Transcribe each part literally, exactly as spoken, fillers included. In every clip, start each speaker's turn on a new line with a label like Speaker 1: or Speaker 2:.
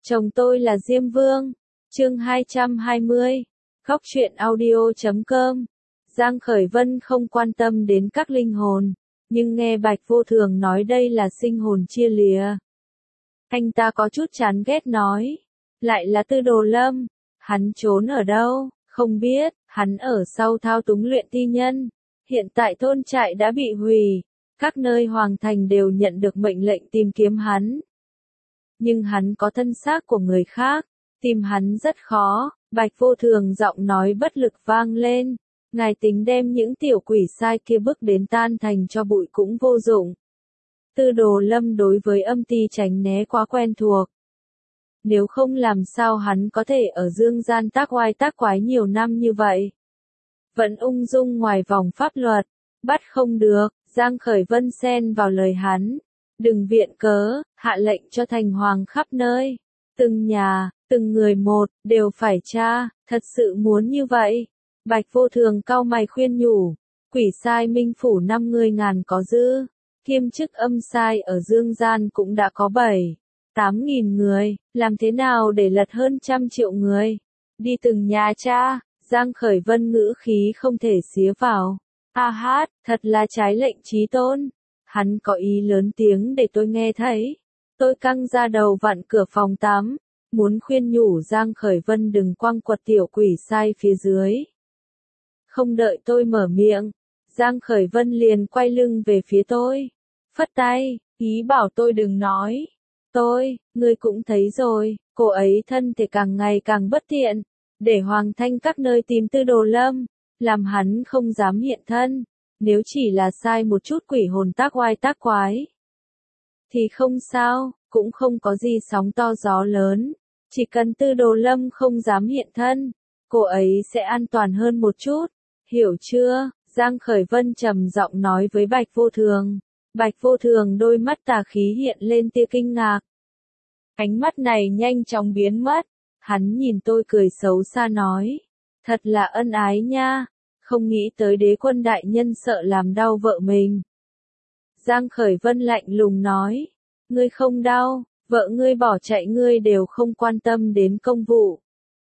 Speaker 1: Chồng tôi là Diêm Vương. Chương hai trăm hai mươi. Góc truyện audio chấm com. Giang Khởi Vân không quan tâm đến các linh hồn, nhưng nghe Bạch Vô Thường nói đây là sinh hồn chia lìa. Anh ta có chút chán ghét nói. Lại là Tư Đồ Lâm. Hắn trốn ở đâu? Không biết, hắn ở sau thao túng luyện ti nhân. Hiện tại thôn trại đã bị hủy. Các nơi hoàng thành đều nhận được mệnh lệnh tìm kiếm hắn. Nhưng hắn có thân xác của người khác, tìm hắn rất khó. Bạch Vô Thường giọng nói bất lực vang lên. Ngài tính đem những tiểu quỷ sai kia bước đến tan thành cho bụi cũng vô dụng. Tư Đồ Lâm đối với âm ti tránh né quá quen thuộc. Nếu không làm sao hắn có thể ở dương gian tác oai tác quái nhiều năm như vậy. Vẫn ung dung ngoài vòng pháp luật. Bắt không được. Giang Khởi Vân xen vào lời hắn. Đừng viện cớ, hạ lệnh cho thành hoàng khắp nơi. Từng nhà, từng người một, đều phải tra, thật sự muốn như vậy. Bạch Vô Thường cau mày khuyên nhủ. Quỷ sai minh phủ năm người ngàn có dư. Kiêm chức âm sai ở dương gian cũng đã có bảy, tám nghìn người. Làm thế nào để lật hơn trăm triệu người? Đi từng nhà tra. Giang Khởi Vân ngữ khí không thể xía vào. A hát, thật là trái lệnh chí tôn. Hắn có ý lớn tiếng để tôi nghe thấy. Tôi căng ra đầu vặn cửa phòng tắm, muốn khuyên nhủ Giang Khởi Vân đừng quăng quật tiểu quỷ sai phía dưới. Không đợi tôi mở miệng, Giang Khởi Vân liền quay lưng về phía tôi. Phất tay, ý bảo tôi đừng nói. Tôi, ngươi cũng thấy rồi, cô ấy thân thể càng ngày càng bất tiện. Để Hoàng Thanh các nơi tìm Tư Đồ Lâm, làm hắn không dám hiện thân. Nếu chỉ là sai một chút quỷ hồn tác oai tác quái, thì không sao, cũng không có gì sóng to gió lớn. Chỉ cần Tư Đồ Lâm không dám hiện thân, cô ấy sẽ an toàn hơn một chút. Hiểu chưa? Giang Khởi Vân trầm giọng nói với Bạch Vô Thường. Bạch Vô Thường đôi mắt tà khí hiện lên tia kinh ngạc. Ánh mắt này nhanh chóng biến mất. Hắn nhìn tôi cười xấu xa nói. Thật là ân ái nha. Không nghĩ tới đế quân đại nhân sợ làm đau vợ mình. Giang Khởi Vân lạnh lùng nói. Ngươi không đau, vợ ngươi bỏ chạy ngươi đều không quan tâm đến công vụ.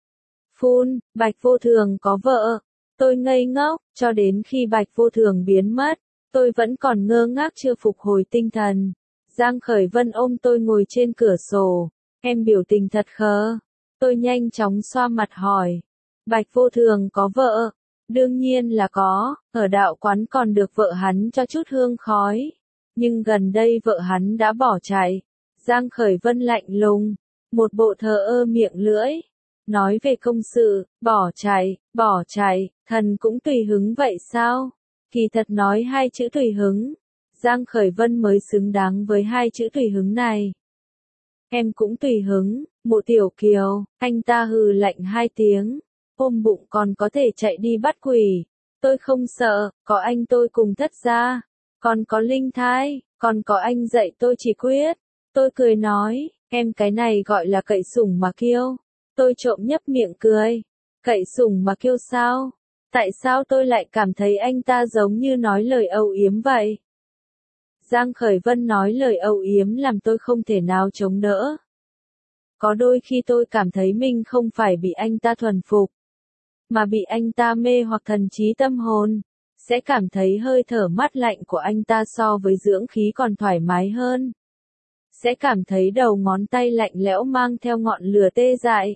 Speaker 1: Phun, Bạch Vô Thường có vợ. Tôi ngây ngốc, cho đến khi Bạch Vô Thường biến mất, tôi vẫn còn ngơ ngác chưa phục hồi tinh thần. Giang Khởi Vân ôm tôi ngồi trên cửa sổ. Em biểu tình thật khờ. Tôi nhanh chóng xoa mặt hỏi. Bạch Vô Thường có vợ. Đương nhiên là có, ở đạo quán còn được vợ hắn cho chút hương khói. Nhưng gần đây vợ hắn đã bỏ chạy. Giang Khởi Vân lạnh lùng, một bộ thờ ơ miệng lưỡi. Nói về công sự, bỏ chạy, bỏ chạy, thần cũng tùy hứng vậy sao? Kỳ thật nói hai chữ tùy hứng. Giang Khởi Vân mới xứng đáng với hai chữ tùy hứng này. Em cũng tùy hứng, Mộ Tiểu Kiều, anh ta hừ lạnh hai tiếng. Ôm bụng còn có thể chạy đi bắt quỷ. Tôi không sợ, có anh tôi cùng thất gia. Còn có linh thai, còn có anh dạy tôi chỉ quyết. Tôi cười nói, em cái này gọi là cậy sủng mà kiêu. Tôi trộm nhấp miệng cười. Cậy sủng mà kiêu sao? Tại sao tôi lại cảm thấy anh ta giống như nói lời âu yếm vậy? Giang Khởi Vân nói lời âu yếm làm tôi không thể nào chống đỡ. Có đôi khi tôi cảm thấy mình không phải bị anh ta thuần phục, mà bị anh ta mê hoặc thần trí tâm hồn, sẽ cảm thấy hơi thở mát lạnh của anh ta so với dưỡng khí còn thoải mái hơn. Sẽ cảm thấy đầu ngón tay lạnh lẽo mang theo ngọn lửa tê dại.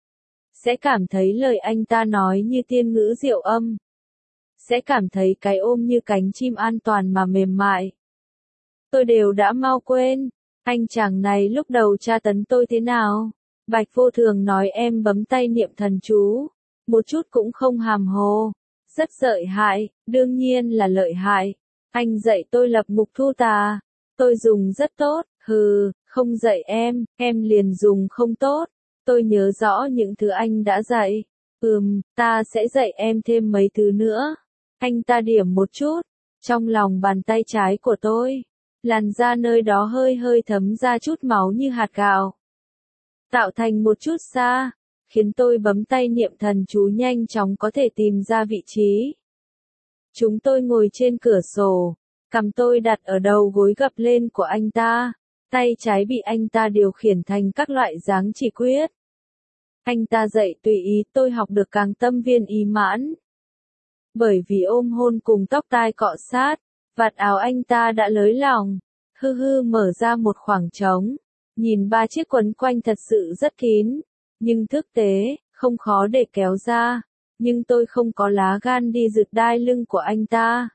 Speaker 1: Sẽ cảm thấy lời anh ta nói như tiên ngữ diệu âm. Sẽ cảm thấy cái ôm như cánh chim an toàn mà mềm mại. Tôi đều đã mau quên, anh chàng này lúc đầu tra tấn tôi thế nào. Bạch Vô Thường nói em bấm tay niệm thần chú. Một chút cũng không hàm hồ. Rất lợi hại, đương nhiên là lợi hại. Anh dạy tôi lập mục thu tà. Tôi dùng rất tốt, hừ, không dạy em, em liền dùng không tốt. Tôi nhớ rõ những thứ anh đã dạy. Ừm, ta sẽ dạy em thêm mấy thứ nữa. Anh ta điểm một chút. Trong lòng bàn tay trái của tôi, làn da nơi đó hơi hơi thấm ra chút máu như hạt gạo. Tạo thành một chút xa, khiến tôi bấm tay niệm thần chú nhanh chóng có thể tìm ra vị trí. Chúng tôi ngồi trên cửa sổ, cằm tôi đặt ở đầu gối gập lên của anh ta. Tay trái bị anh ta điều khiển thành các loại dáng chỉ quyết. Anh ta dạy tùy ý, tôi học được càng tâm viên ý mãn. Bởi vì ôm hôn cùng tóc tai cọ sát, vạt áo anh ta đã lới lỏng, hư hư mở ra một khoảng trống. Nhìn ba chiếc quấn quanh thật sự rất kín, nhưng thực tế, không khó để kéo ra. Nhưng tôi không có lá gan đi giật đai lưng của anh ta.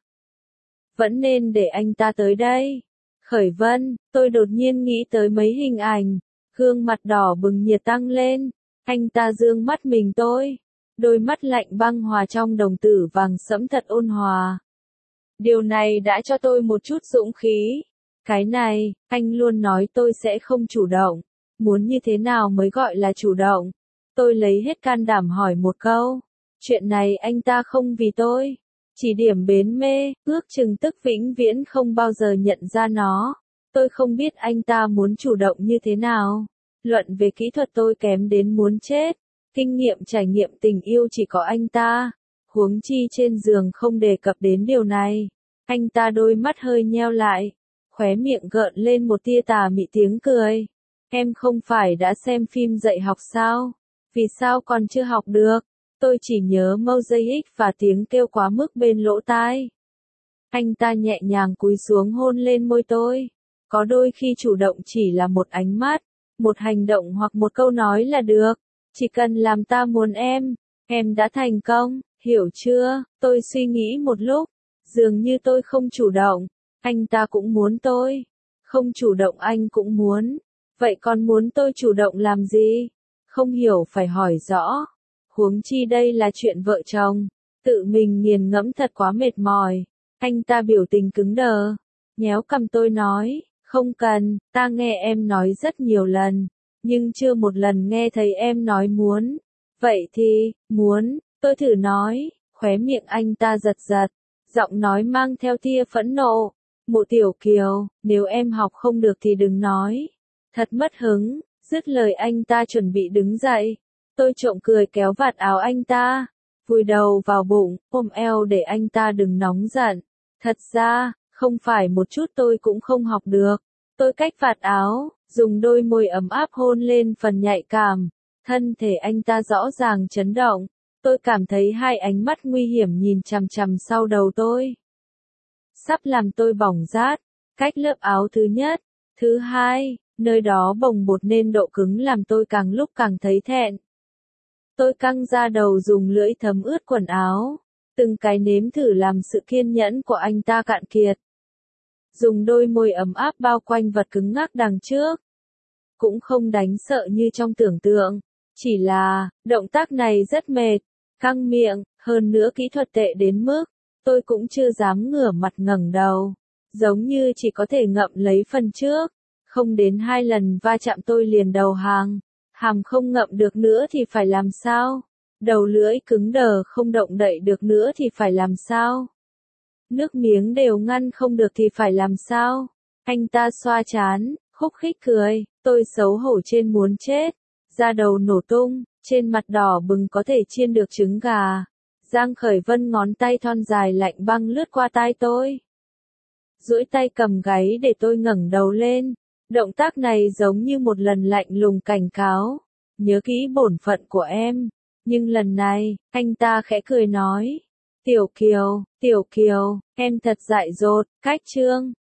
Speaker 1: Vẫn nên để anh ta tới đây. Khởi Vân, tôi đột nhiên nghĩ tới mấy hình ảnh, gương mặt đỏ bừng nhiệt tăng lên. Anh ta dương mắt mình tôi, đôi mắt lạnh băng hòa trong đồng tử vàng sẫm thật ôn hòa. Điều này đã cho tôi một chút dũng khí. Cái này, anh luôn nói tôi sẽ không chủ động. Muốn như thế nào mới gọi là chủ động? Tôi lấy hết can đảm hỏi một câu. Chuyện này anh ta không vì tôi. Chỉ điểm bến mê, ước chừng tức vĩnh viễn không bao giờ nhận ra nó. Tôi không biết anh ta muốn chủ động như thế nào. Luận về kỹ thuật tôi kém đến muốn chết. Kinh nghiệm trải nghiệm tình yêu chỉ có anh ta. Huống chi trên giường không đề cập đến điều này. Anh ta đôi mắt hơi nheo lại. Khóe miệng gợn lên một tia tà mị tiếng cười. Em không phải đã xem phim dạy học sao? Vì sao còn chưa học được? Tôi chỉ nhớ mosaic và tiếng kêu quá mức bên lỗ tai. Anh ta nhẹ nhàng cúi xuống hôn lên môi tôi. Có đôi khi chủ động chỉ là một ánh mắt, một hành động hoặc một câu nói là được. Chỉ cần làm ta muốn em, em đã thành công, hiểu chưa? Tôi suy nghĩ một lúc, dường như tôi không chủ động, anh ta cũng muốn tôi. Không chủ động anh cũng muốn. Vậy còn muốn tôi chủ động làm gì? Không hiểu phải hỏi rõ. Huống chi đây là chuyện vợ chồng. Tự mình nghiền ngẫm thật quá mệt mỏi. Anh ta biểu tình cứng đờ. Nhéo cằm tôi nói, không cần, ta nghe em nói rất nhiều lần. Nhưng chưa một lần nghe thấy em nói muốn. Vậy thì, muốn, tôi thử nói. Khóe miệng anh ta giật giật. Giọng nói mang theo tia phẫn nộ. Mộ Tiểu Kiều, nếu em học không được thì đừng nói. Thật mất hứng. Dứt lời anh ta chuẩn bị đứng dậy. Tôi trộm cười kéo vạt áo anh ta, vùi đầu vào bụng, ôm eo để anh ta đừng nóng giận. Thật ra, không phải một chút tôi cũng không học được. Tôi cách vạt áo, dùng đôi môi ấm áp hôn lên phần nhạy cảm. Thân thể anh ta rõ ràng chấn động. Tôi cảm thấy hai ánh mắt nguy hiểm nhìn chằm chằm sau đầu tôi. Sắp làm tôi bỏng rát. Cách lớp áo thứ nhất, thứ hai, nơi đó bồng bột nên độ cứng làm tôi càng lúc càng thấy thẹn. Tôi căng ra đầu dùng lưỡi thấm ướt quần áo. Từng cái nếm thử làm sự kiên nhẫn của anh ta cạn kiệt. Dùng đôi môi ấm áp bao quanh vật cứng ngắc đằng trước. Cũng không đánh sợ như trong tưởng tượng. Chỉ là, động tác này rất mệt. Căng miệng, hơn nữa kỹ thuật tệ đến mức. Tôi cũng chưa dám ngửa mặt ngẩng đầu. Giống như chỉ có thể ngậm lấy phần trước. Không đến hai lần va chạm tôi liền đầu hàng. Hàm không ngậm được nữa thì phải làm sao? Đầu lưỡi cứng đờ không động đậy được nữa thì phải làm sao? Nước miếng đều ngăn không được thì phải làm sao? Anh ta xoa trán, khúc khích cười, tôi xấu hổ trên muốn chết. Da đầu nổ tung, trên mặt đỏ bừng có thể chiên được trứng gà. Giang Khởi Vân ngón tay thon dài lạnh băng lướt qua tai tôi. Duỗi tay cầm gáy để tôi ngẩng đầu lên. Động tác này giống như một lần lạnh lùng cảnh cáo. Nhớ kỹ bổn phận của em. Nhưng lần này, anh ta khẽ cười nói. Tiểu Kiều, Tiểu Kiều, em thật dại dột, cách chương.